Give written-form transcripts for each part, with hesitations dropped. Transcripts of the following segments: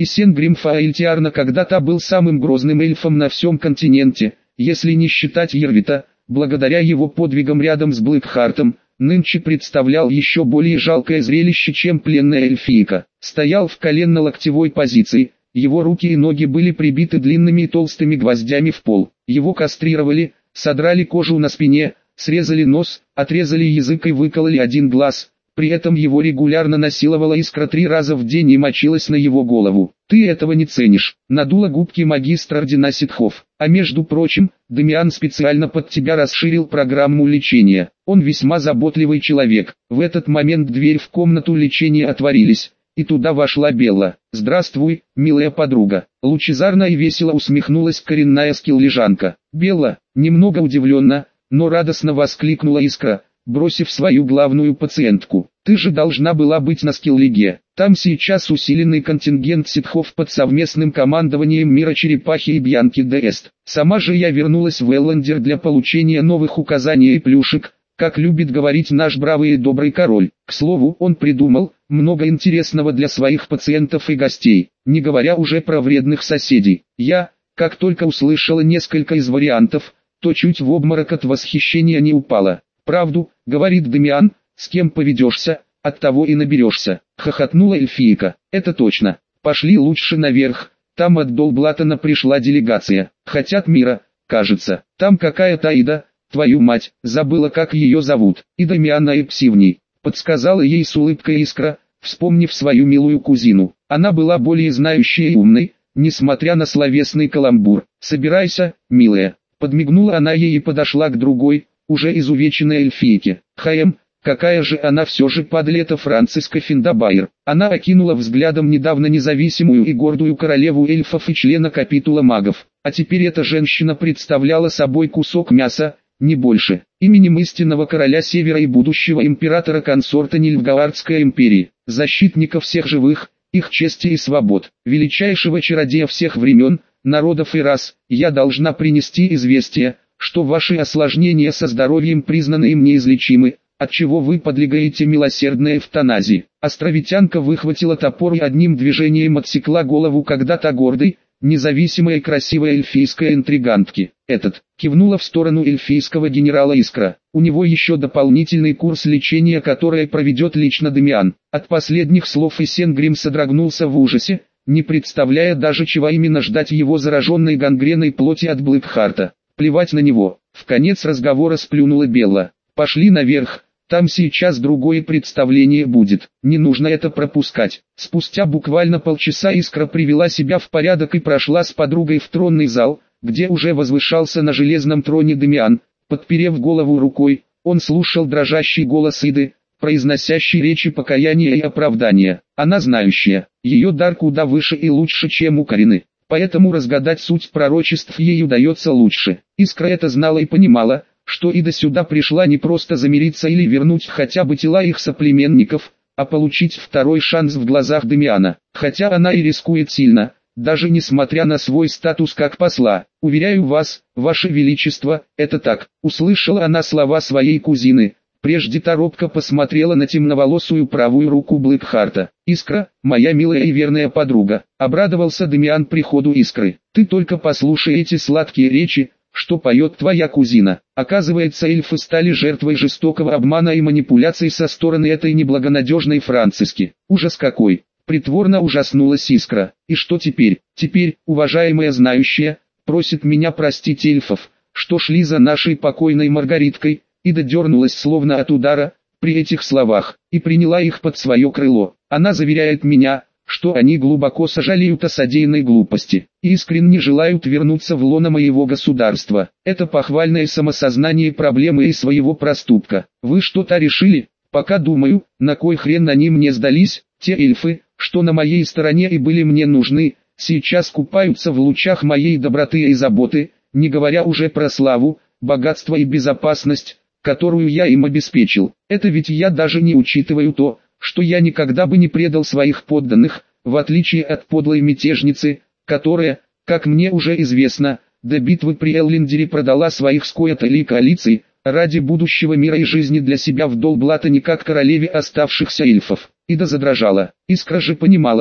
И Сенгрим Фаэльтиарна когда-то был самым грозным эльфом на всем континенте, если не считать Йервита, благодаря его подвигам рядом с Блэкхартом, нынче представлял еще более жалкое зрелище, чем пленная эльфийка. Стоял в коленно-локтевой позиции, его руки и ноги были прибиты длинными и толстыми гвоздями в пол. Его кастрировали, содрали кожу на спине, срезали нос, отрезали язык и выкололи один глаз. При этом его регулярно насиловала Искра 3 раза в день и мочилась на его голову. «Ты этого не ценишь», — надула губки магистр ордена ситхов. «А между прочим, Дамиан специально под тебя расширил программу лечения. Он весьма заботливый человек». В этот момент дверь в комнату лечения отворились, и туда вошла Белла. «Здравствуй, милая подруга». Лучезарно и весело усмехнулась коренная скиллижанка. «Белла», немного удивленно, но радостно воскликнула Искра, бросив свою главную пациентку. «Ты же должна была быть на скиллиге. Там сейчас усиленный контингент ситхов под совместным командованием Мира Черепахи и Бьянки Деэст. Сама же я вернулась в Эллендер для получения новых указаний и плюшек, как любит говорить наш бравый и добрый король. К слову, он придумал много интересного для своих пациентов и гостей, не говоря уже про вредных соседей. Я, как только услышала несколько из вариантов, то чуть в обморок от восхищения не упала. «Правду, — говорит Дамиан, — с кем поведешься, от того и наберешься», — хохотнула эльфийка. «Это точно. Пошли лучше наверх, там от Долблатона пришла делегация. Хотят мира, кажется. Там какая-то Ида, твою мать, забыла как ее зовут. И Дамиана и Псивней», — подсказала ей с улыбкой Искра, вспомнив свою милую кузину. Она была более знающей и умной, несмотря на словесный каламбур. «Собирайся, милая», — подмигнула она ей и подошла к другой, уже изувеченной эльфийке. Какая же она все же подлета Франциска Финдабайр. Она окинула взглядом недавно независимую и гордую королеву эльфов и члена капитула магов. А теперь эта женщина представляла собой кусок мяса, не больше. Именем истинного короля Севера и будущего императора-консорта Нильфгаардской империи, защитника всех живых, их чести и свобод, величайшего чародея всех времен, народов и рас, я должна принести известие, что ваши осложнения со здоровьем признаны им неизлечимы, отчего вы подлегаете милосердной эвтаназии. Островитянка выхватила топор и одним движением отсекла голову когда-то гордой, независимой и красивой эльфийской интригантки. Кивнула в сторону эльфийского генерала Искра. У него еще дополнительный курс лечения, который проведет лично Дамиан. От последних слов и Сенгрим содрогнулся в ужасе, не представляя даже чего именно ждать его зараженной гангреной плоти от Блэкхарта. Плевать на него. В конец разговора сплюнула Белла. «Пошли наверх, там сейчас другое представление будет, не нужно это пропускать». Спустя буквально полчаса Искра привела себя в порядок и прошла с подругой в тронный зал, где уже возвышался на железном троне Дамиан. Подперев голову рукой, он слушал дрожащий голос Иды, произносящий речи покаяния и оправдания. Она знающая, ее дар куда выше и лучше, чем у Карины. Поэтому разгадать суть пророчеств ей удается лучше. Искра это знала и понимала, что Ида сюда пришла не просто замириться или вернуть хотя бы тела их соплеменников, а получить второй шанс в глазах Дамиана. Хотя она и рискует сильно, даже несмотря на свой статус как посла. «Уверяю вас, ваше величество, это так», — услышала она слова своей кузины. Прежде та робко посмотрела на темноволосую правую руку Блэкхарта. «Искра, моя милая и верная подруга», — обрадовался Дамиан приходу Искры. «Ты только послушай эти сладкие речи, что поет твоя кузина». Оказывается, эльфы стали жертвой жестокого обмана и манипуляций со стороны этой неблагонадежной Франциски. Ужас какой! Притворно ужаснулась Искра. «И что теперь?» «Теперь, уважаемая знающая, просит меня простить эльфов, что шли за нашей покойной Маргариткой». Ида дернулась словно от удара, при этих словах, и приняла их под свое крыло. Она заверяет меня, что они глубоко сожалеют о содеянной глупости, и искренне желают вернуться в лоно моего государства. Это похвальное самосознание проблемы и своего проступка. Вы что-то решили? Пока думаю, на кой хрен они мне сдались, те эльфы, что на моей стороне и были мне нужны, сейчас купаются в лучах моей доброты и заботы, не говоря уже про славу, богатство и безопасность, которую я им обеспечил. Это ведь я даже не учитываю то, что я никогда бы не предал своих подданных, в отличие от подлой мятежницы, которая, как мне уже известно, до битвы при Эллендере продала своих скоятелей и коалиций, ради будущего мира и жизни для себя в Долблатоне как королеве оставшихся эльфов. Ида задрожала. Искра же понимала,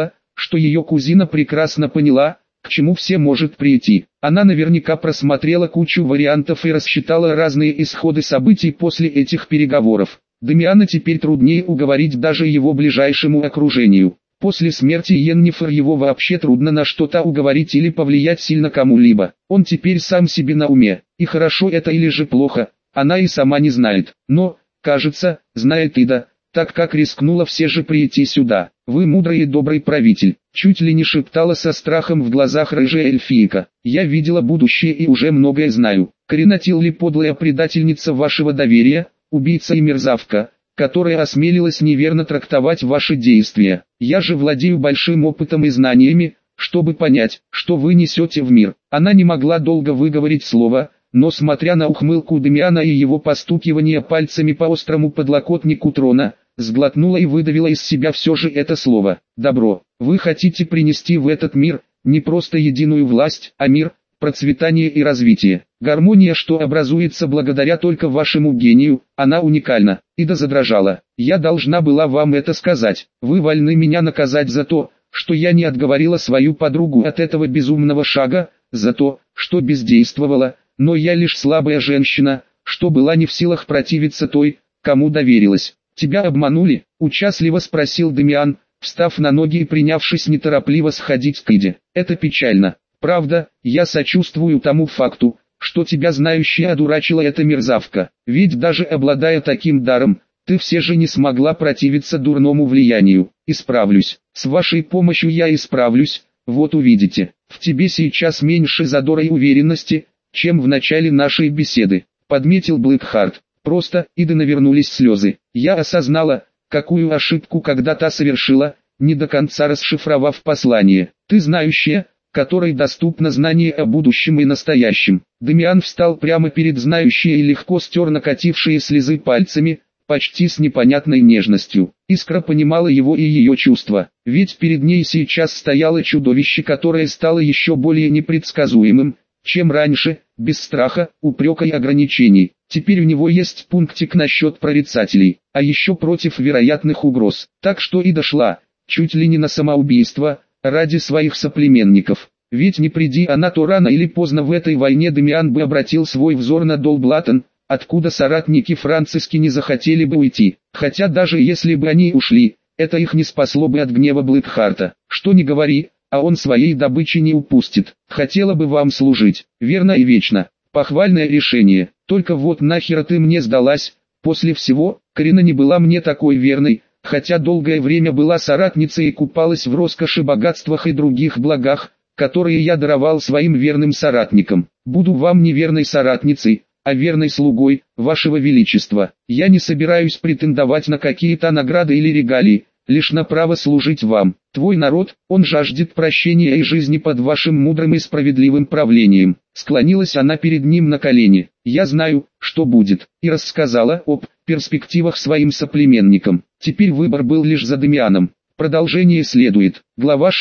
что ее кузина прекрасно поняла, к чему все может прийти. Она наверняка просмотрела кучу вариантов и рассчитала разные исходы событий после этих переговоров. Дамиана теперь труднее уговорить даже его ближайшему окружению. После смерти Йеннифер его вообще трудно на что-то уговорить или повлиять сильно кому-либо. Он теперь сам себе на уме, и хорошо это или же плохо, она и сама не знает. Но, кажется, знает Ида, так как рискнула все же прийти сюда. «Вы мудрый и добрый правитель», чуть ли не шептала со страхом в глазах рыжая эльфийка. «Я видела будущее и уже многое знаю. Коренатил ли подлая предательница вашего доверия, убийца и мерзавка, которая осмелилась неверно трактовать ваши действия. Я же владею большим опытом и знаниями, чтобы понять, что вы несете в мир». Она не могла долго выговорить слово, но смотря на ухмылку Дамиана и его постукивание пальцами по острому подлокотнику трона, сглотнула и выдавила из себя все же это слово. «Добро, вы хотите принести в этот мир, не просто единую власть, а мир, процветание и развитие. Гармония, что образуется благодаря только вашему гению, она уникальна». Ида задрожала. «Я должна была вам это сказать. Вы вольны меня наказать за то, что я не отговорила свою подругу от этого безумного шага, за то, что бездействовала, но я лишь слабая женщина, что была не в силах противиться той, кому доверилась». «Тебя обманули?» – участливо спросил Дамиан, встав на ноги и принявшись неторопливо сходить к Иде. «Это печально. Правда, я сочувствую тому факту, что тебя знающая одурачила эта мерзавка. Ведь даже обладая таким даром, ты все же не смогла противиться дурному влиянию. Исправлюсь. С вашей помощью я исправлюсь, вот увидите. В тебе сейчас меньше задора и уверенности, чем в начале нашей беседы», — подметил Блэкхарт. Просто Иды навернулись слезы. «Я осознала, какую ошибку когда-то совершила, не до конца расшифровав послание. Ты знающая, которой доступно знание о будущем и настоящем». Дамиан встал прямо перед знающей и легко стер накатившие слезы пальцами, почти с непонятной нежностью. Искра понимала его и ее чувства, ведь перед ней сейчас стояло чудовище, которое стало еще более непредсказуемым, чем раньше, без страха, упрека и ограничений. Теперь у него есть пунктик насчет прорицателей, а еще против вероятных угроз. Так что и дошла, чуть ли не на самоубийство, ради своих соплеменников. Ведь не приди она, то рано или поздно в этой войне Дамиан бы обратил свой взор на Долблаттен, откуда соратники Франциски не захотели бы уйти. Хотя даже если бы они ушли, это их не спасло бы от гнева Блэкхарта. Что ни говори, а он своей добычи не упустит. Хотела бы вам служить, верно и вечно. Похвальное решение. Только вот нахера ты мне сдалась? После всего, Карина не была мне такой верной, хотя долгое время была соратницей и купалась в роскоши, богатствах и других благах, которые я даровал своим верным соратникам. Буду вам не верной соратницей, а верной слугой, вашего величества. Я не собираюсь претендовать на какие-то награды или регалии, лишь на право служить вам. Твой народ, он жаждет прощения и жизни под вашим мудрым и справедливым правлением». Склонилась она перед ним на колени. «Я знаю, что будет», и рассказала об перспективах своим соплеменникам. Теперь выбор был лишь за Дамианом. Продолжение следует. Глава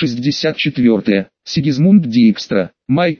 64. Сигизмунд Диикстра. Май,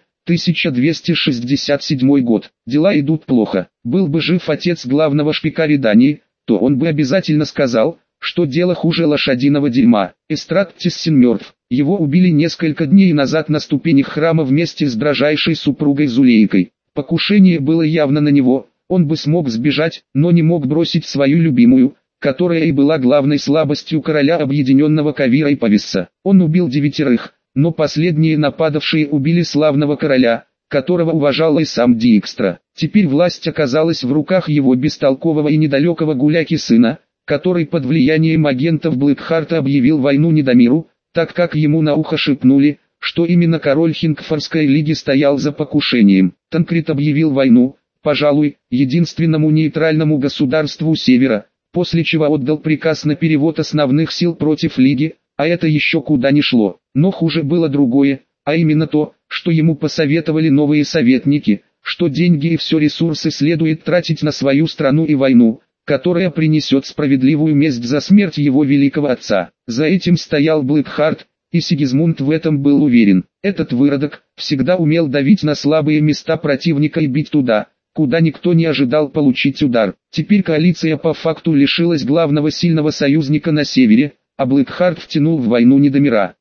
1267 год. Дела идут плохо. Был бы жив отец главного шпика Редании, то он бы обязательно сказал, что дело хуже лошадиного дерьма. Эстрад Тессин мертв. Его убили несколько дней назад на ступенях храма вместе с дрожайшей супругой Зулейкой. Покушение было явно на него, он бы смог сбежать, но не мог бросить свою любимую, которая и была главной слабостью короля объединенного Кавира и Пависса. Он убил 9, но последние нападавшие убили славного короля, которого уважал и сам Диикстра. Теперь власть оказалась в руках его бестолкового и недалекого гуляки сына, который под влиянием агентов Блэкхарта объявил войну Недомиру, так как ему на ухо шепнули, что именно король Хингфорской лиги стоял за покушением. Танкрит объявил войну, пожалуй, единственному нейтральному государству Севера, после чего отдал приказ на перевод основных сил против лиги, а это еще куда ни шло. Но хуже было другое, а именно то, что ему посоветовали новые советники, что деньги и все ресурсы следует тратить на свою страну и войну, которая принесет справедливую месть за смерть его великого отца. За этим стоял Блэкхарт, и Сигизмунд в этом был уверен. Этот выродок всегда умел давить на слабые места противника и бить туда, куда никто не ожидал получить удар. Теперь коалиция по факту лишилась главного сильного союзника на севере, а Блэкхарт втянул в войну Недомира.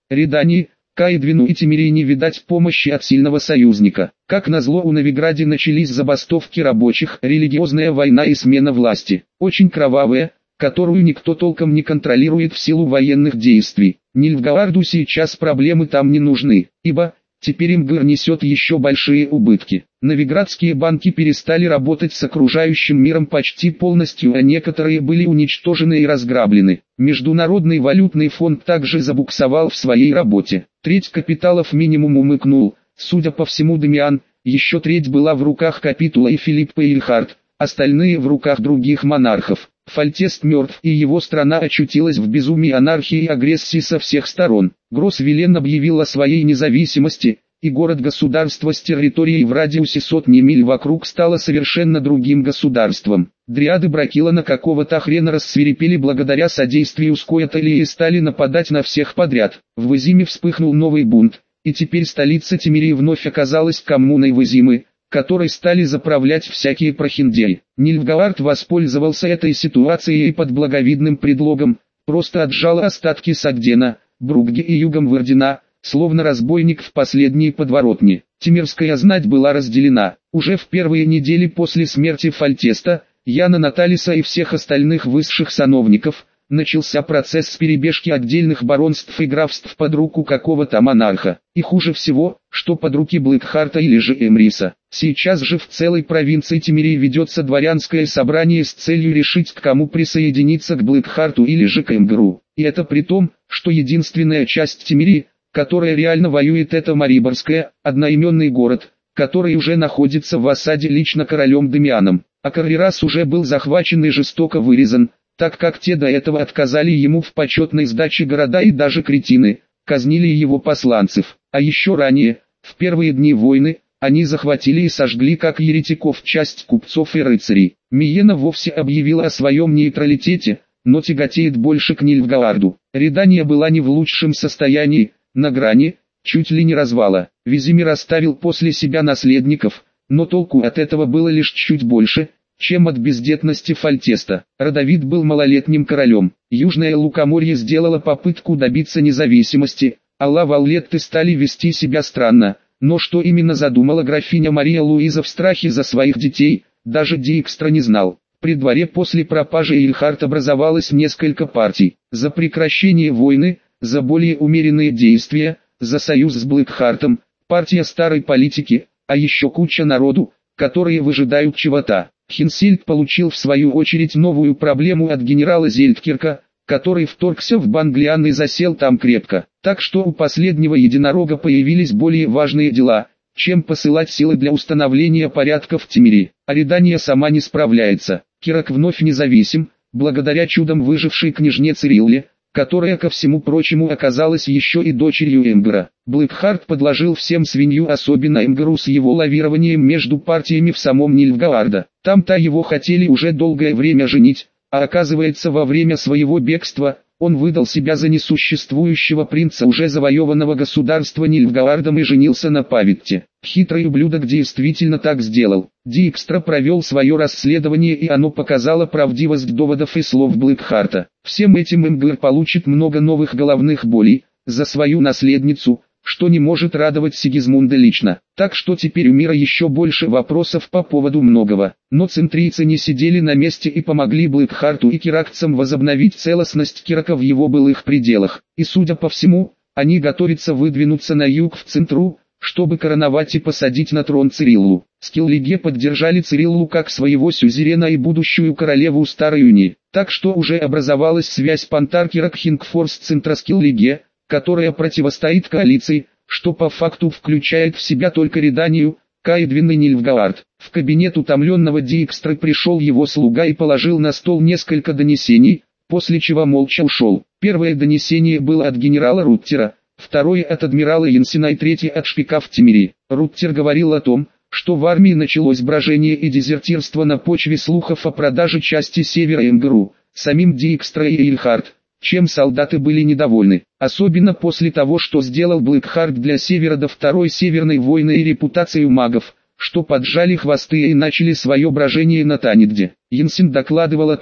Редани, Каэдвину и Тимири не видать помощи от сильного союзника. Как назло, у Новиграде начались забастовки рабочих, религиозная война и смена власти. Очень кровавая, которую никто толком не контролирует в силу военных действий. Нильфгаарду сейчас проблемы там не нужны, ибо теперь Имгр несет еще большие убытки. Новиградские банки перестали работать с окружающим миром почти полностью, а некоторые были уничтожены и разграблены. Международный валютный фонд также забуксовал в своей работе. Треть капиталов минимум умыкнул, судя по всему Дамиан, еще треть была в руках Капитула и Филиппа Эйльхард, остальные в руках других монархов. Фальтест мертв, и его страна очутилась в безумии анархии и агрессии со всех сторон. Гросс-Вилен объявил о своей независимости, и город-государство с территорией в радиусе сотни миль вокруг стало совершенно другим государством. Дриады Бракилана какого-то хрена рассвирепели благодаря содействию Скоятали и стали нападать на всех подряд. В Вазиме вспыхнул новый бунт, и теперь столица Тимирии вновь оказалась коммуной Вазимы, которой стали заправлять всякие прохиндеи. Нильфгаард воспользовался этой ситуацией и под благовидным предлогом просто отжал остатки Сагдена, Бругги и югом Вардена, словно разбойник в последней подворотне. Тимирская знать была разделена. Уже в первые недели после смерти Фальтеста, Яна Наталиса и всех остальных высших сановников, начался процесс перебежки отдельных баронств и графств под руку какого-то монарха. И хуже всего, что под руки Блэкхарта или же Эмриса. Сейчас же в целой провинции Тимирии ведется дворянское собрание с целью решить, к кому присоединиться, к Блэкхарту или же к Эмгру. И это при том, что единственная часть Тимирии, которая реально воюет, это Мариборская, одноименный город, который уже находится в осаде лично королем Дамианом. А Каррерас уже был захвачен и жестоко вырезан, так как те до этого отказали ему в почетной сдаче города, и даже кретины казнили его посланцев. А еще ранее, в первые дни войны, они захватили и сожгли как еретиков часть купцов и рыцарей. Миена вовсе объявила о своем нейтралитете, но тяготеет больше к Нильфгаарду. Редания была не в лучшем состоянии, на грани, чуть ли не развала. Визимир оставил после себя наследников, но толку от этого было лишь чуть больше, чем от бездетности Фальтеста. Родовид был малолетним королем. Южное Лукоморье сделало попытку добиться независимости, а Ла-Валлетты стали вести себя странно. Но что именно задумала графиня Мария Луиза в страхе за своих детей, даже Диэкстра не знал. При дворе после пропажи Эйльхард образовалось несколько партий. За прекращение войны, за более умеренные действия, за союз с Блэкхартом, партия старой политики, а еще куча народу, которые выжидают чего-то. Хинсильд получил в свою очередь новую проблему от генерала Зельдкирка, который вторгся в Банглиан и засел там крепко. Так что у последнего единорога появились более важные дела, чем посылать силы для установления порядка в Тимирии. А Редания сама не справляется. Кирак вновь независим, благодаря чудом выжившей княжне Цирилле, которая ко всему прочему оказалась еще и дочерью Эмгра. Блэкхарт подложил всем свинью, особенно Эмгру, с его лавированием между партиями в самом Нильфгаарде. Там-то его хотели уже долгое время женить, а оказывается, во время своего бегства он выдал себя за несуществующего принца уже завоеванного государства Нильфгаардом и женился на Павитте. Хитрый ублюдок действительно так сделал. Диэкстра провел свое расследование, и оно показало правдивость доводов и слов Блэкхарта. Всем этим Эмгр получит много новых головных болей за свою наследницу, что не может радовать Сигизмунда лично. Так что теперь у мира еще больше вопросов по поводу многого. Но центрийцы не сидели на месте и помогли Блэкхарту и киракцам возобновить целостность Кирака в его былых пределах. И судя по всему, они готовятся выдвинуться на юг в Центру, чтобы короновать и посадить на трон Цириллу. Скиллиге поддержали Цириллу как своего сюзерена и будущую королеву Старой Унии. Так что уже образовалась связь Пантар-Кирак-Хингфорс Центра-Скиллиге, которая противостоит коалиции, что по факту включает в себя только Реданию, Каэдвин и Нильфгаард. В кабинет утомленного Диэкстры пришел его слуга и положил на стол несколько донесений, после чего молча ушел. Первое донесение было от генерала Руттера, второе от адмирала Янсена и третье от шпика в Тимирии. Руттер говорил о том, что в армии началось брожение и дезертирство на почве слухов о продаже части севера Эмгру, самим Диэкстра и Эйльхард, чем солдаты были недовольны, особенно после того, что сделал Блэкхарт для Севера до Второй Северной войны и репутацию магов, что поджали хвосты и начали свое брожение на Танидде. Янсен докладывал о том,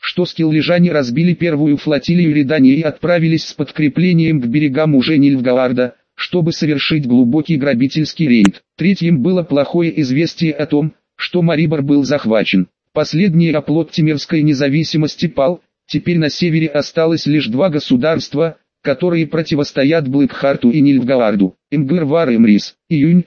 что скиллижане разбили первую флотилию Редани и отправились с подкреплением к берегам уже Нильфгаарда, чтобы совершить глубокий грабительский рейд. Третьим было плохое известие о том, что Марибор был захвачен. Последний оплот Тимирской независимости пал, теперь на севере осталось лишь два государства, которые противостоят Блэкхарту и Нильфгаарду. Имгир Вар Эмрис, июнь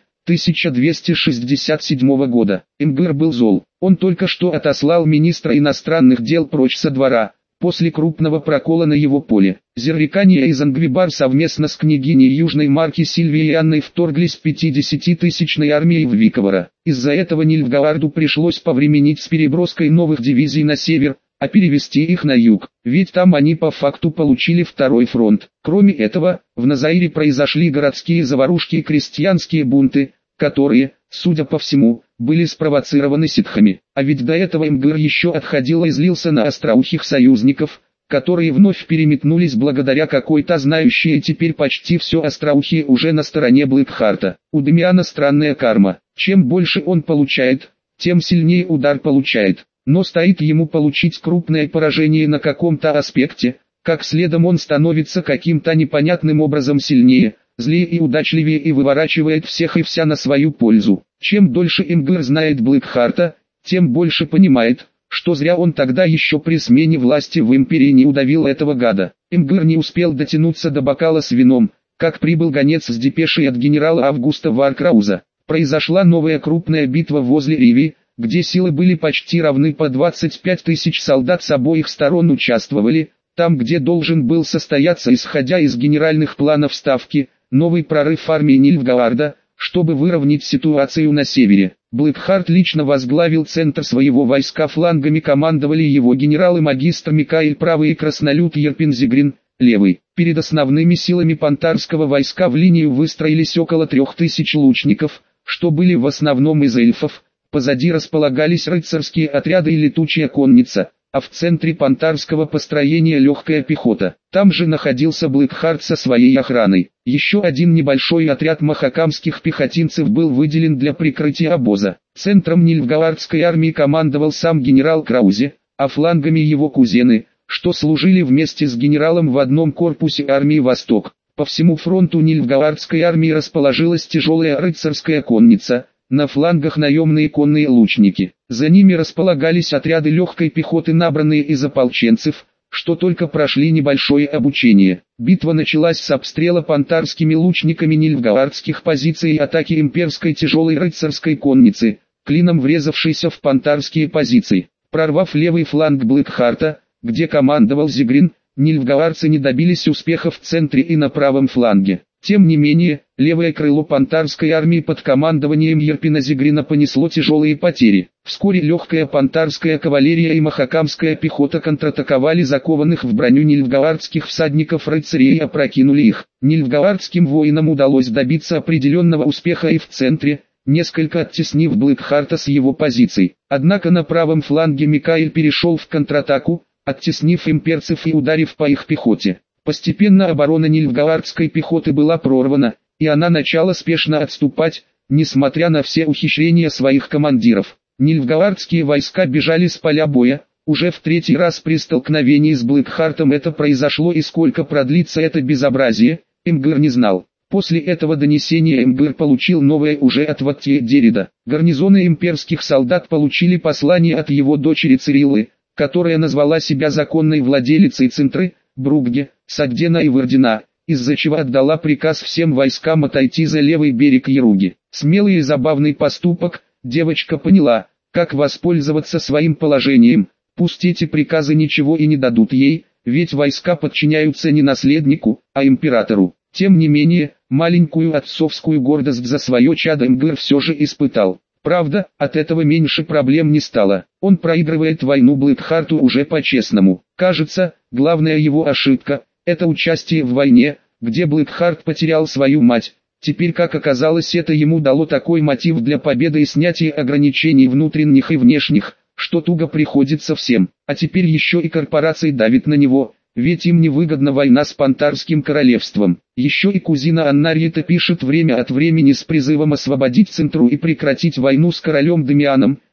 1267 года. Имгир был зол. Он только что отослал министра иностранных дел прочь со двора, после крупного прокола на его поле. Зеррикания и Зангвибар совместно с княгиней Южной Марки Сильвией Анной вторглись 50-тысячной армией в Виковара. Из-за этого Нильфгаарду пришлось повременить с переброской новых дивизий на север, а перевести их на юг, ведь там они по факту получили второй фронт. Кроме этого, в Назаире произошли городские заварушки и крестьянские бунты, которые, судя по всему, были спровоцированы ситхами. А ведь до этого Имгир еще отходил и злился на остроухих союзников, которые вновь переметнулись благодаря какой-то знающей теперь почти все остроухие уже на стороне Блэкхарта. У Демиана странная карма. Чем больше он получает, тем сильнее удар получает. Но стоит ему получить крупное поражение на каком-то аспекте, как следом он становится каким-то непонятным образом сильнее, злее и удачливее и выворачивает всех и вся на свою пользу. Чем дольше Имгир знает Блэкхарта, тем больше понимает, что зря он тогда еще при смене власти в империи не удавил этого гада. Имгир не успел дотянуться до бокала с вином, как прибыл гонец с депешей от генерала Августа Варкрауза. Произошла новая крупная битва возле Риви, где силы были почти равны, по 25 тысяч солдат с обоих сторон участвовали, там где должен был состояться, исходя из генеральных планов ставки, новый прорыв армии Нильфгаарда, чтобы выровнять ситуацию на севере. Блэкхарт лично возглавил центр своего войска, флангами командовали его генералы-магистр Микаэль правый и краснолюд Ерпин-Зигрин левый. Перед основными силами понтарского войска в линию выстроились около 3000 лучников, что были в основном из эльфов. Позади располагались рыцарские отряды и летучая конница, а в центре понтарского построения легкая пехота. Там же находился Блэкхарт со своей охраной. Еще один небольшой отряд махакамских пехотинцев был выделен для прикрытия обоза. Центром Нильфгаардской армии командовал сам генерал Краузе, а флангами его кузены, что служили вместе с генералом в одном корпусе армии Восток. По всему фронту Нильфгаардской армии расположилась тяжелая рыцарская конница, на флангах наемные конные лучники. За ними располагались отряды легкой пехоты, набранные из ополченцев, что только прошли небольшое обучение. Битва началась с обстрела понтарскими лучниками нильфгаардских позиций и атаки имперской тяжелой рыцарской конницы, клином врезавшейся в понтарские позиции. Прорвав левый фланг Блэкхарта, где командовал Зигрин, нильфгаардцы не добились успеха в центре и на правом фланге. Тем не менее, левое крыло понтарской армии под командованием Ерпина Зигрина понесло тяжелые потери. Вскоре легкая понтарская кавалерия и махакамская пехота контратаковали закованных в броню нильфгаардских всадников-рыцарей и опрокинули их. Нильфгаардским воинам удалось добиться определенного успеха и в центре, несколько оттеснив Блэкхарта с его позиций. Однако на правом фланге Микаэль перешел в контратаку, оттеснив имперцев и ударив по их пехоте. Постепенно оборона нильфгаардской пехоты была прорвана, и она начала спешно отступать, несмотря на все ухищрения своих командиров. Нильфгаардские войска бежали с поля боя, уже в третий раз при столкновении с Блэкхартом это произошло, и сколько продлится это безобразие, Имгир не знал. После этого донесения Имгир получил новое уже от Ваттье-Дерида. Гарнизоны имперских солдат получили послание от его дочери Цириллы, которая назвала себя законной владелицей Центры, Бругге, Сагдена и Вердена, из-за чего отдала приказ всем войскам отойти за левый берег Яруги. Смелый и забавный поступок, девочка поняла, как воспользоваться своим положением, пусть эти приказы ничего и не дадут ей, ведь войска подчиняются не наследнику, а императору. Тем не менее, маленькую отцовскую гордость за свое чадо Имгир все же испытал. Правда, от этого меньше проблем не стало. Он проигрывает войну Блэкхарту уже по-честному. Кажется, главная его ошибка – это участие в войне, где Блэкхарт потерял свою мать. Теперь, как оказалось, это ему дало такой мотив для победы и снятия ограничений внутренних и внешних, что туго приходится всем. А теперь еще и корпорации давят на него, ведь им невыгодна война с Понтарским королевством. Еще и кузина Аннариета пишет время от времени с призывом освободить Центру и прекратить войну с королем Демианом,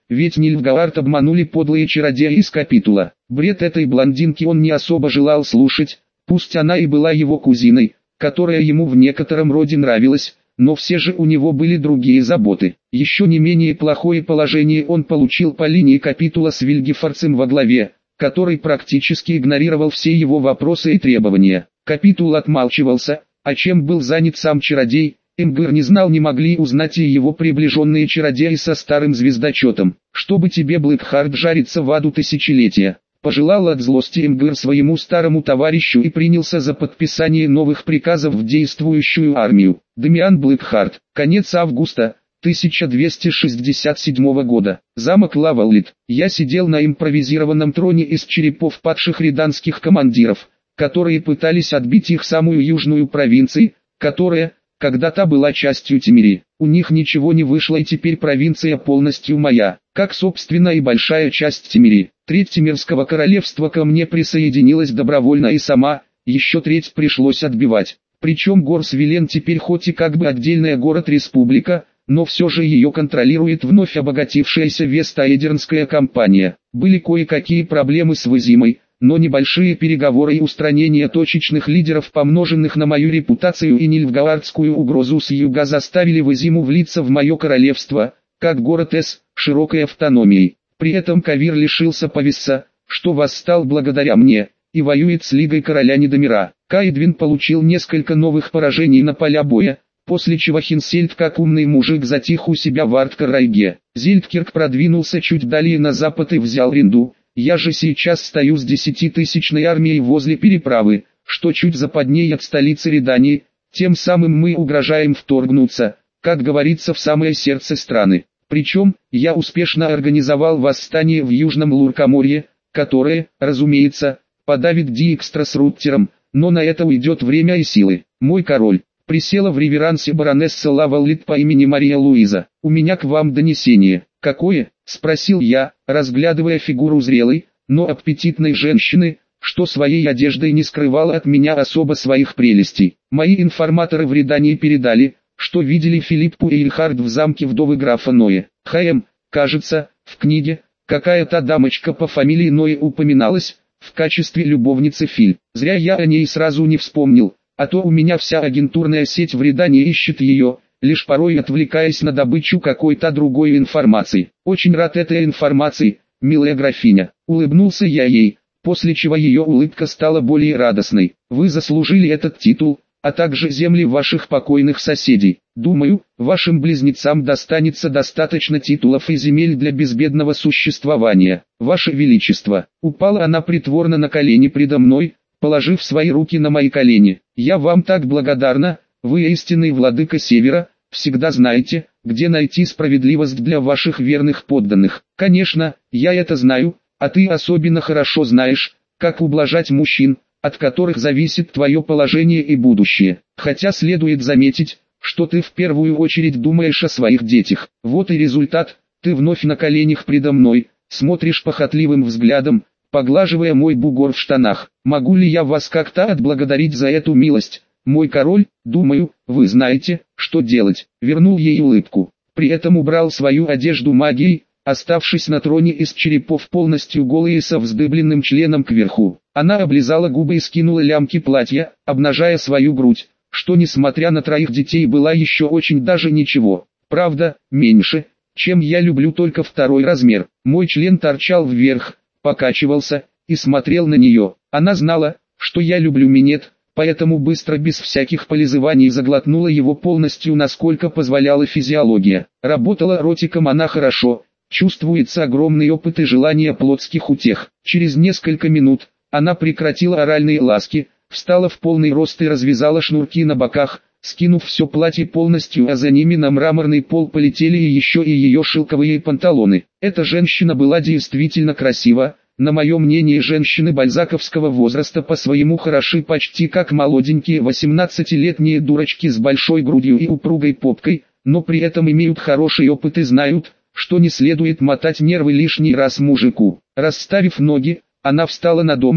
ведь Нильфгаард обманули подлые чародеи из Капитула. Бред этой блондинки он не особо желал слушать, пусть она и была его кузиной, которая ему в некотором роде нравилась, но все же у него были другие заботы. Еще не менее плохое положение он получил по линии Капитула с Вильгефордсом во главе, который практически игнорировал все его вопросы и требования. Капитул отмалчивался, а чем был занят сам чародей, Эмгир не знал, не могли узнать и его приближенные чародеи со старым звездочетом. «Чтобы тебе, Блэкхард, жариться в аду тысячелетия», пожелал от злости Эмгир своему старому товарищу и принялся за подписание новых приказов в действующую армию. Дамиан Блэкхард. Конец августа 1267 года. Замок Лаваллит. Я сидел на импровизированном троне из черепов падших риданских командиров, которые пытались отбить их самую южную провинцию, которая когда-то была частью Тимири. У них ничего не вышло, и теперь провинция полностью моя, как собственно и большая часть Тимири. Треть Тимирского королевства ко мне присоединилась добровольно и сама, еще треть пришлось отбивать. Причем Горс-Вилен теперь хоть и как бы отдельная город-республика, но все же ее контролирует вновь обогатившаяся Вест-Аэдернская компания. Были кое-какие проблемы с Визимой, но небольшие переговоры и устранение точечных лидеров, помноженных на мою репутацию и нильфгаардскую угрозу с юга, заставили Визиму влиться в мое королевство, как город с широкой автономией. При этом Кавир лишился Повисса, что восстал благодаря мне, и воюет с Лигой Короля Недомира. Каэдвин получил несколько новых поражений на поля боя, после чего Хинсельд как умный мужик затих у себя в Арткарайге. Зильдкирк продвинулся чуть далее на запад и взял Ринду. Я же сейчас стою с 10-тысячной армией возле переправы, что чуть западнее от столицы Редании, тем самым мы угрожаем вторгнуться, как говорится, в самое сердце страны. Причем, я успешно организовал восстание в Южном Луркоморье, которое, разумеется, подавит Диэкстра с Руттером, но на это уйдет время и силы. Мой король. Присела в реверансе баронесса Лаваллит по имени Мария Луиза. «У меня к вам донесение». «Какое?» – спросил я, разглядывая фигуру зрелой, но аппетитной женщины, что своей одеждой не скрывала от меня особо своих прелестей. Мои информаторы в Редании передали, что видели Филиппу Эйльхард в замке вдовы графа Ноэ. Кажется, в книге, какая-то дамочка по фамилии Ноэ упоминалась, в качестве любовницы Филь. Зря я о ней сразу не вспомнил, а то у меня вся агентурная сеть в Редании ищет ее, лишь порой отвлекаясь на добычу какой-то другой информации. Очень рад этой информации, милая графиня. Улыбнулся я ей, после чего ее улыбка стала более радостной. Вы заслужили этот титул, а также земли ваших покойных соседей. Думаю, вашим близнецам достанется достаточно титулов и земель для безбедного существования. Ваше Величество. Упала она притворно на колени предо мной, положив свои руки на мои колени. Я вам так благодарна, вы истинный владыка Севера, всегда знаете, где найти справедливость для ваших верных подданных. Конечно, я это знаю, а ты особенно хорошо знаешь, как ублажать мужчин, от которых зависит твое положение и будущее. Хотя следует заметить, что ты в первую очередь думаешь о своих детях. Вот и результат, ты вновь на коленях предо мной, смотришь похотливым взглядом, поглаживая мой бугор в штанах. Могу ли я вас как-то отблагодарить за эту милость? Мой король, думаю, вы знаете, что делать. Вернул ей улыбку. При этом убрал свою одежду магией, оставшись на троне из черепов полностью голой и со вздыбленным членом кверху. Она облизала губы и скинула лямки платья, обнажая свою грудь, что несмотря на троих детей была еще очень даже ничего. Правда, меньше, чем я люблю, только второй размер. Мой член торчал вверх, покачивался и смотрел на нее. Она знала, что я люблю минет, поэтому быстро без всяких полизываний заглотнула его полностью, насколько позволяла физиология. Работала ротиком она хорошо, чувствуется огромный опыт и желание плотских утех. Через несколько минут она прекратила оральные ласки, встала в полный рост и развязала шнурки на боках, скинув все платье полностью, а за ними на мраморный пол полетели еще и ее шелковые панталоны. Эта женщина была действительно красива. На мое мнение, женщины бальзаковского возраста по своему хороши почти как молоденькие 18-летние дурочки с большой грудью и упругой попкой, но при этом имеют хороший опыт и знают, что не следует мотать нервы лишний раз мужику. Расставив ноги, она встала надо мной,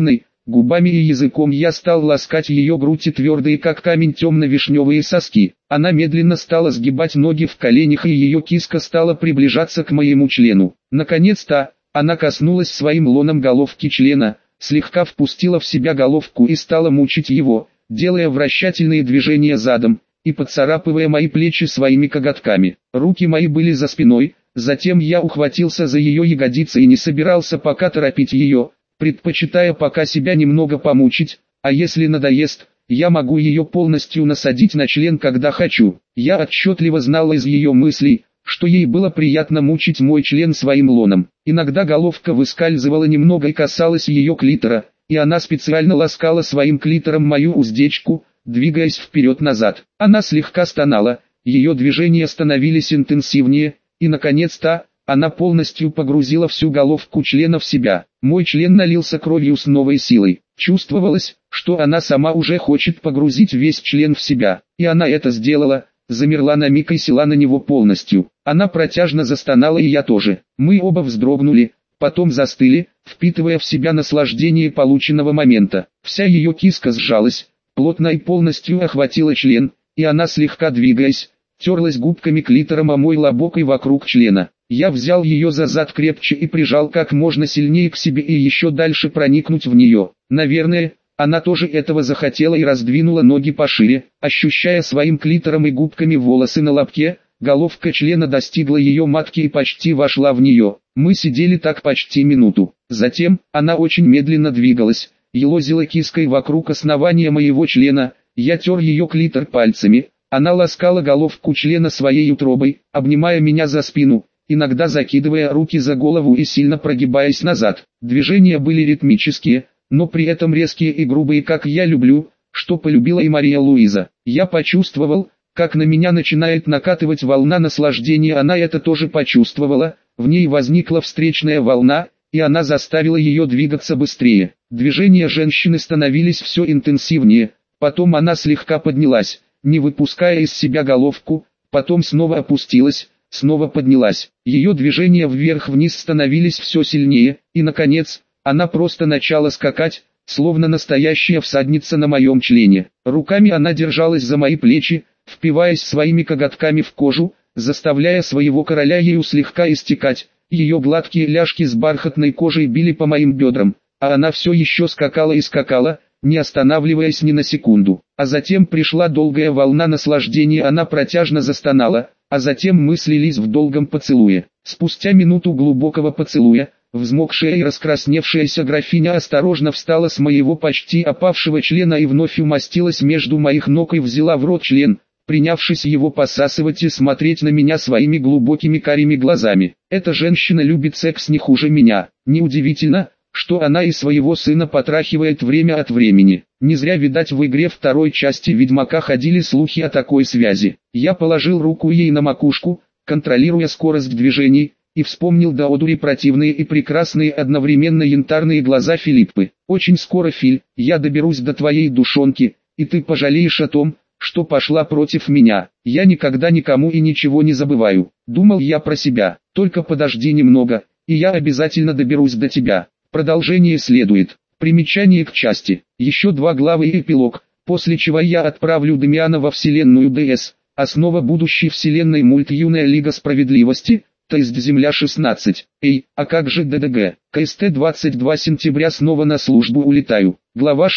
Губами и языком я стал ласкать ее грудь и твердые как камень темно-вишневые соски. Она медленно стала сгибать ноги в коленях, и ее киска стала приближаться к моему члену. Наконец-то, она коснулась своим лоном головки члена, слегка впустила в себя головку и стала мучить его, делая вращательные движения задом и поцарапывая мои плечи своими коготками. Руки мои были за спиной, затем я ухватился за ее ягодицы и не собирался пока торопить ее, предпочитая пока себя немного помучить, а если надоест, я могу ее полностью насадить на член, когда хочу. Я отчетливо знал из ее мыслей, что ей было приятно мучить мой член своим лоном. Иногда головка выскальзывала немного и касалась ее клитора, и она специально ласкала своим клитором мою уздечку, двигаясь вперед-назад. Она слегка стонала, ее движения становились интенсивнее, и наконец-то, она полностью погрузила всю головку члена в себя. Мой член налился кровью с новой силой. Чувствовалось, что она сама уже хочет погрузить весь член в себя. И она это сделала, замерла на миг и села на него полностью. Она протяжно застонала, и я тоже. Мы оба вздрогнули, потом застыли, впитывая в себя наслаждение полученного момента. Вся ее киска сжалась, плотно и полностью охватила член, и она, слегка двигаясь, терлась губками клитором о мой лобок и вокруг члена. Я взял ее за зад крепче и прижал как можно сильнее к себе и еще дальше проникнуть в нее. Наверное, она тоже этого захотела и раздвинула ноги пошире, ощущая своим клитором и губками волосы на лобке. Головка члена достигла ее матки и почти вошла в нее. Мы сидели так почти минуту. Затем, она очень медленно двигалась, елозила киской вокруг основания моего члена. Я тер ее клитор пальцами. Она ласкала головку члена своей утробой, обнимая меня за спину, иногда закидывая руки за голову и сильно прогибаясь назад. Движения были ритмические, но при этом резкие и грубые, как я люблю, что полюбила и Мария Луиза. Я почувствовал, как на меня начинает накатывать волна наслаждения. Она это тоже почувствовала, в ней возникла встречная волна, и она заставила ее двигаться быстрее. Движения женщины становились все интенсивнее, потом она слегка поднялась, не выпуская из себя головку, потом снова опустилась, снова поднялась. Ее движения вверх-вниз становились все сильнее, и наконец, она просто начала скакать, словно настоящая всадница на моем члене. Руками она держалась за мои плечи, впиваясь своими коготками в кожу, заставляя своего короля ею слегка истекать. Ее гладкие ляжки с бархатной кожей били по моим бедрам, а она все еще скакала и скакала, не останавливаясь ни на секунду. А затем пришла долгая волна наслаждения, она протяжно застонала, а затем мы слились в долгом поцелуе. Спустя минуту глубокого поцелуя, взмокшая и раскрасневшаяся графиня осторожно встала с моего почти опавшего члена и вновь умостилась между моих ног и взяла в рот член, принявшись его посасывать и смотреть на меня своими глубокими карими глазами. Эта женщина любит секс не хуже меня. Неудивительно, что она и своего сына потрахивает время от времени. Не зря, видать, в игре второй части Ведьмака ходили слухи о такой связи. Я положил руку ей на макушку, контролируя скорость движений, и вспомнил до одури противные и прекрасные одновременно янтарные глаза Филиппы. «Очень скоро, Филь, я доберусь до твоей душонки, и ты пожалеешь о том, что пошла против меня. Я никогда никому и ничего не забываю», — думал я про себя. «Только подожди немного, и я обязательно доберусь до тебя». Продолжение следует. Примечание к части. Еще 2 главы и эпилог, после чего я отправлю Дамиана во вселенную ДС, основа будущей вселенной мульт Юная Лига Справедливости, то есть Земля 16. Эй, а как же ДДГ? КСТ 22 сентября снова на службу улетаю. Глава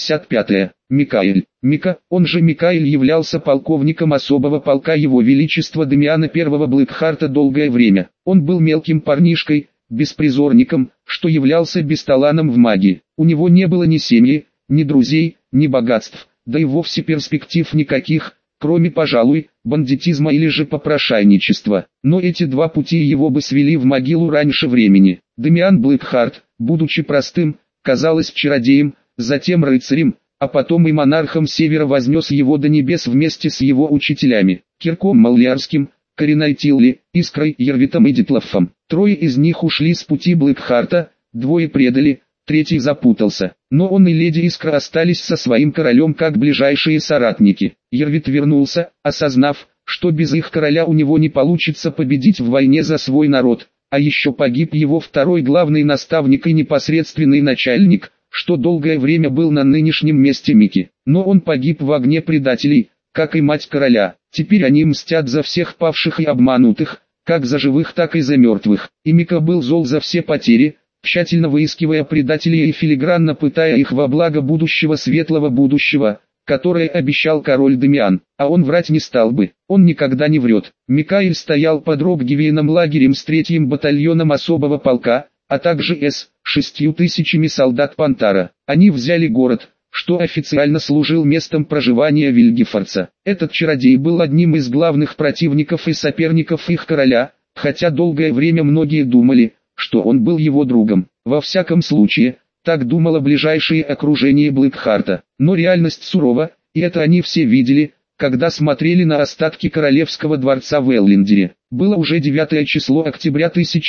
65. Микаэль. Мика, он же Микаэль, являлся полковником особого полка Его Величества Дамиана I Блэкхарта долгое время. Он был мелким парнишкой, беспризорником, что являлся бесталанным в магии. У него не было ни семьи, ни друзей, ни богатств, да и вовсе перспектив никаких, кроме, пожалуй, бандитизма или же попрошайничества. Но эти 2 пути его бы свели в могилу раньше времени. Дамиан Блэкхарт, будучи простым, казалось чародеем, затем рыцарем, а потом и монархом Севера, вознес его до небес вместе с его учителями, Кирком Маллиарским, Кариной Тилли, Искрой, Ервитом и Дитлафом. 3 из них ушли с пути Блэкхарта, 2 предали, 3 запутался. Но он и леди Искра остались со своим королем как ближайшие соратники. Ервит вернулся, осознав, что без их короля у него не получится победить в войне за свой народ. А еще погиб его второй главный наставник и непосредственный начальник, что долгое время был на нынешнем месте Мики. Но он погиб в огне предателей, как и мать короля. Теперь они мстят за всех павших и обманутых, как за живых, так и за мертвых. И Мика был зол за все потери, тщательно выискивая предателей и филигранно пытая их во благо будущего, светлого будущего, которое обещал король Дамиан. А он врать не стал бы, он никогда не врет. Микаэль стоял под Рокгивейном лагерем с 3-м батальоном особого полка, а также с 6000 солдат Пантара. Они взяли город, что официально служил местом проживания Вильгефорца. Этот чародей был одним из главных противников и соперников их короля, хотя долгое время многие думали, что он был его другом. Во всяком случае, так думало ближайшее окружение Блэкхарта. Но реальность сурова, и это они все видели, когда смотрели на остатки королевского дворца в Эллендере. Было уже 9 число октября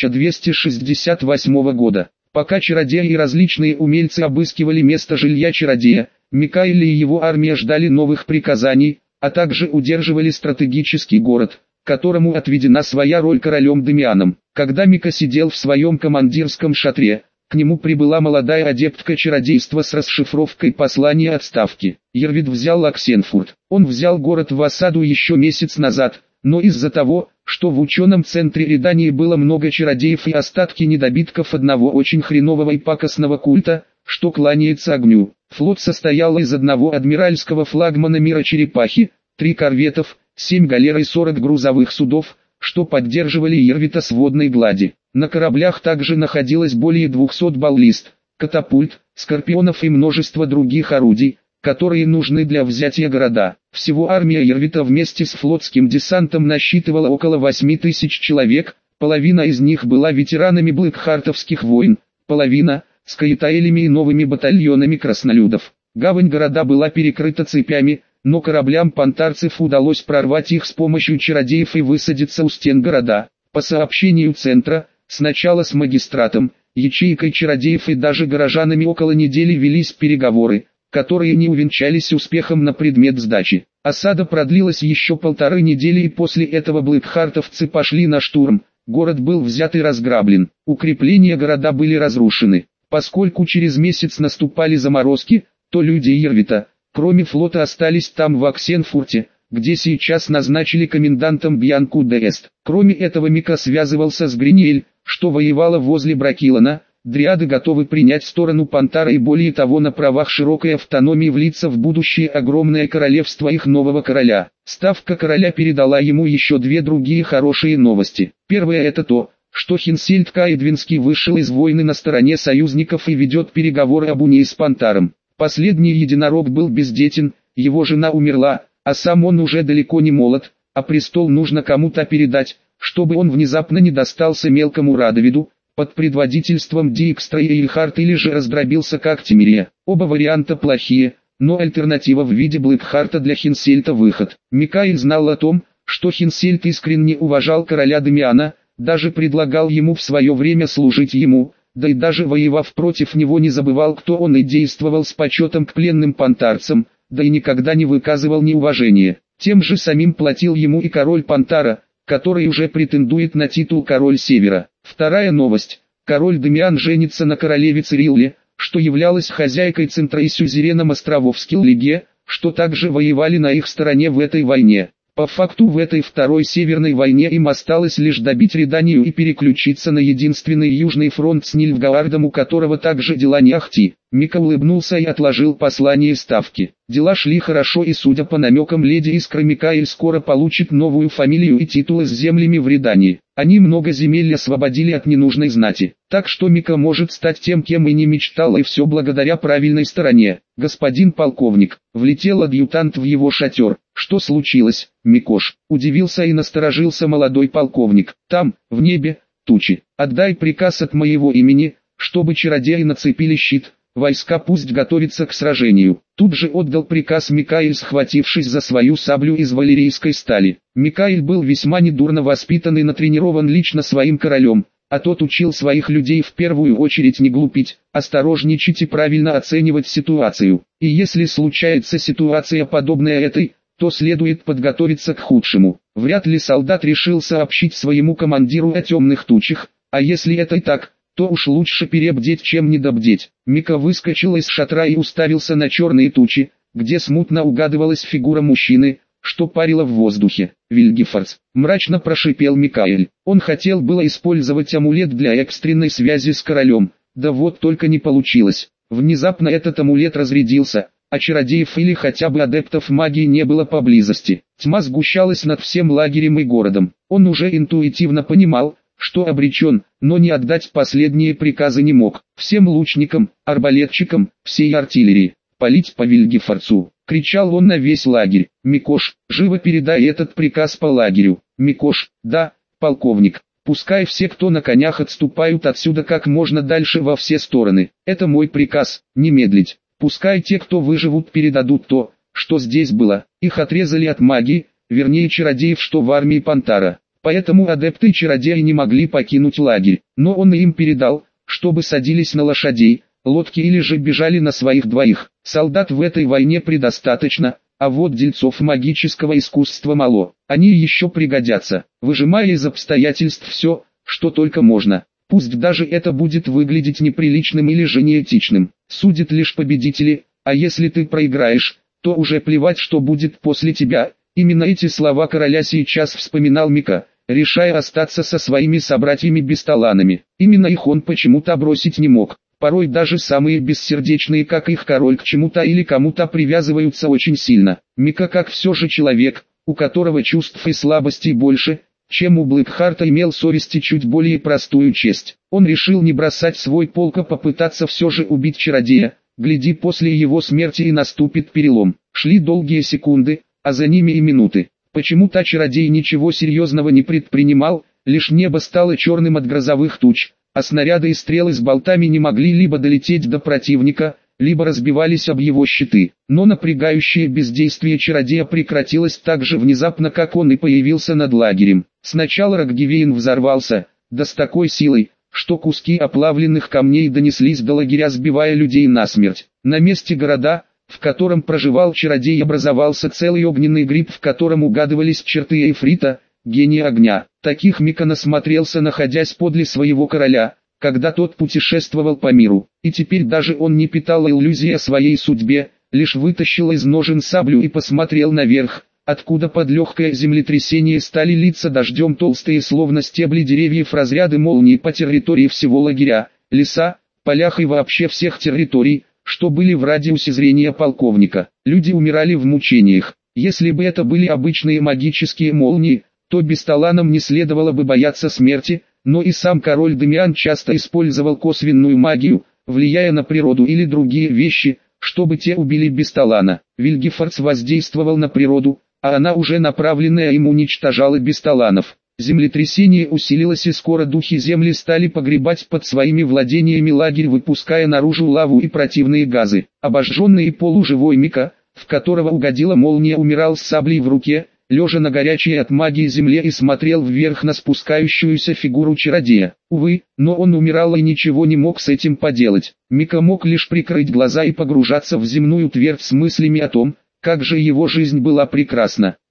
1268 года. Пока чародеи и различные умельцы обыскивали место жилья чародея, Микаэль и его армия ждали новых приказаний, а также удерживали стратегический город, которому отведена своя роль королем Дамианом. Когда Мика сидел в своем командирском шатре, к нему прибыла молодая адептка чародейства с расшифровкой послания отставки. Ярвид взял Оксенфурт. Он взял город в осаду еще месяц назад, но из-за того, что в ученом центре Редании было много чародеев и остатки недобитков одного очень хренового и пакостного культа, что кланяется огню, флот состоял из одного адмиральского флагмана мира черепахи, 3 корветов, 7 галер и 40 грузовых судов, что поддерживали Ярвита с водной глади. На кораблях также находилось более 200 баллист, катапульт, скорпионов и множество других орудий, которые нужны для взятия города. Всего армия Ярвита вместе с флотским десантом насчитывала около 8000 человек, половина из них была ветеранами блэкхартовских войн, половина – с каэтаэлями и новыми батальонами краснолюдов. Гавань города была перекрыта цепями, но кораблям пантарцев удалось прорвать их с помощью чародеев и высадиться у стен города. По сообщению центра, сначала с магистратом, ячейкой чародеев и даже горожанами около недели велись переговоры, которые не увенчались успехом на предмет сдачи. Осада продлилась еще 1,5 недели, и после этого блэкхартовцы пошли на штурм. Город был взят и разграблен, укрепления города были разрушены. Поскольку через месяц наступали заморозки, то люди Ярвита, кроме флота, остались там в Оксенфурте, где сейчас назначили комендантом Бьянку де Эст. Кроме этого Мика связывался с Гриниэль, что воевала возле Бракилана. Дриады готовы принять сторону Пантара и более того на правах широкой автономии влиться в будущее огромное королевство их нового короля. Ставка короля передала ему еще 2 другие хорошие новости. Первое — это то, что Хинсельд Каэдвинский вышел из войны на стороне союзников и ведет переговоры об унии с Пантаром. Последний единорог был бездетен, его жена умерла, а сам он уже далеко не молод, а престол нужно кому-то передать, чтобы он внезапно не достался мелкому Радовиду, под предводительством Диэкстра и Ильхарта, или же раздробился как Тимирия. Оба варианта плохие, но альтернатива в виде Блэкхарта для Хинсельта выход. Микаэль знал о том, что Хинсельд искренне уважал короля Дамиана, даже предлагал ему в свое время служить ему, да и даже воевав против него не забывал, кто он, и действовал с почетом к пленным пантарцам, да и никогда не выказывал неуважения. Тем же самим платил ему и король Пантара, который уже претендует на титул король Севера. Вторая новость. Король Дамиан женится на королеве Цирилле, что являлась хозяйкой центра и сюзереном островов Скиллиге, что также воевали на их стороне в этой войне. По факту в этой второй северной войне им осталось лишь добить Реданию и переключиться на единственный южный фронт с Нильфгаардом, у которого также дела не ахти. Мика улыбнулся и отложил послание ставки. Дела шли хорошо, и судя по намекам леди Искра, Микаэль скоро получит новую фамилию и титулы с землями в Редании. Они много земель освободили от ненужной знати, так что Мика может стать тем, кем и не мечтал, и все благодаря правильной стороне. «Господин полковник», — влетел адъютант в его шатер. «Что случилось, Микош?» — удивился и насторожился молодой полковник. «Там, в небе, тучи. Отдай приказ от моего имени, чтобы чародеи нацепили щит. Войска пусть готовятся к сражению». Тут же отдал приказ Микаэль, схватившись за свою саблю из валерийской стали. Микаэль был весьма недурно воспитан и натренирован лично своим королем, а тот учил своих людей в первую очередь не глупить, осторожничать и правильно оценивать ситуацию. И если случается ситуация подобная этой, то следует подготовиться к худшему. Вряд ли солдат решил сообщить своему командиру о темных тучах, а если это и так, то уж лучше перебдеть, чем недобдеть. Мика выскочил из шатра и уставился на черные тучи, где смутно угадывалась фигура мужчины, что парило в воздухе. «Вильгефордс», — мрачно прошипел Микаэль. Он хотел было использовать амулет для экстренной связи с королем, да вот только не получилось. Внезапно этот амулет разрядился, а чародеев или хотя бы адептов магии не было поблизости. Тьма сгущалась над всем лагерем и городом. Он уже интуитивно понимал, что обречен, но не отдать последние приказы не мог. Всем лучникам, арбалетчикам, всей артиллерии палить по Вильгефордсу, кричал он на весь лагерь. «Микош, живо передай этот приказ по лагерю». «Микош, да, полковник. Пускай все, кто на конях, отступают отсюда как можно дальше во все стороны. Это мой приказ, не медлить. Пускай те, кто выживут, передадут то, что здесь было. Их отрезали от магии, вернее чародеев, что в армии Пантара. Поэтому адепты и чародеи не могли покинуть лагерь. Но он им передал, чтобы садились на лошадей, лодки или же бежали на своих двоих. Солдат в этой войне предостаточно, а вот дельцов магического искусства мало. Они еще пригодятся, выжимая из обстоятельств все, что только можно. Пусть даже это будет выглядеть неприличным или же неэтичным. Судят лишь победители, а если ты проиграешь, то уже плевать, что будет после тебя. Именно эти слова короля сейчас вспоминал Мика, решая остаться со своими собратьями-бесталанами. Именно их он почему-то бросить не мог. Порой даже самые бессердечные, как их король, к чему-то или кому-то привязываются очень сильно. Мика, как все же человек, у которого чувств и слабостей больше, чем у Блэкхарта, имел совесть и чуть более простую честь. Он решил не бросать свой полк, а попытаться все же убить чародея. Гляди, после его смерти и наступит перелом. Шли долгие секунды, а за ними и минуты. Почему-то чародей ничего серьезного не предпринимал, лишь небо стало черным от грозовых туч, а снаряды и стрелы с болтами не могли либо долететь до противника, либо разбивались об его щиты. Но напрягающее бездействие чародея прекратилось так же внезапно, как он и появился над лагерем. Сначала Роггевейн взорвался, да с такой силой, что куски оплавленных камней донеслись до лагеря, сбивая людей насмерть. На месте города, в котором проживал чародей, образовался целый огненный гриб, в котором угадывались черты Эйфрита, гения огня. Таких Мика насмотрелся, находясь подле своего короля, когда тот путешествовал по миру. И теперь даже он не питал иллюзий о своей судьбе, лишь вытащил из ножен саблю и посмотрел наверх, откуда под легкое землетрясение стали литься дождем толстые, словно стебли деревьев, разряды молний по территории всего лагеря, леса, полях и вообще всех территорий, что были в радиусе зрения полковника. Люди умирали в мучениях. Если бы это были обычные магические молнии, то бесталанам не следовало бы бояться смерти, но и сам король Демиан часто использовал косвенную магию, влияя на природу или другие вещи, чтобы те убили бесталана. Вильгефордс воздействовал на природу, а она уже направленная им уничтожала бесталанов. Землетрясение усилилось, и скоро духи земли стали погребать под своими владениями лагерь, выпуская наружу лаву и противные газы. Обожженный и полуживой Мика, в которого угодила молния, умирал с саблей в руке, лежа на горячей от магии земле, и смотрел вверх на спускающуюся фигуру чародея. Увы, но он умирал и ничего не мог с этим поделать. Мика мог лишь прикрыть глаза и погружаться в земную твердь с мыслями о том, как же его жизнь была прекрасна.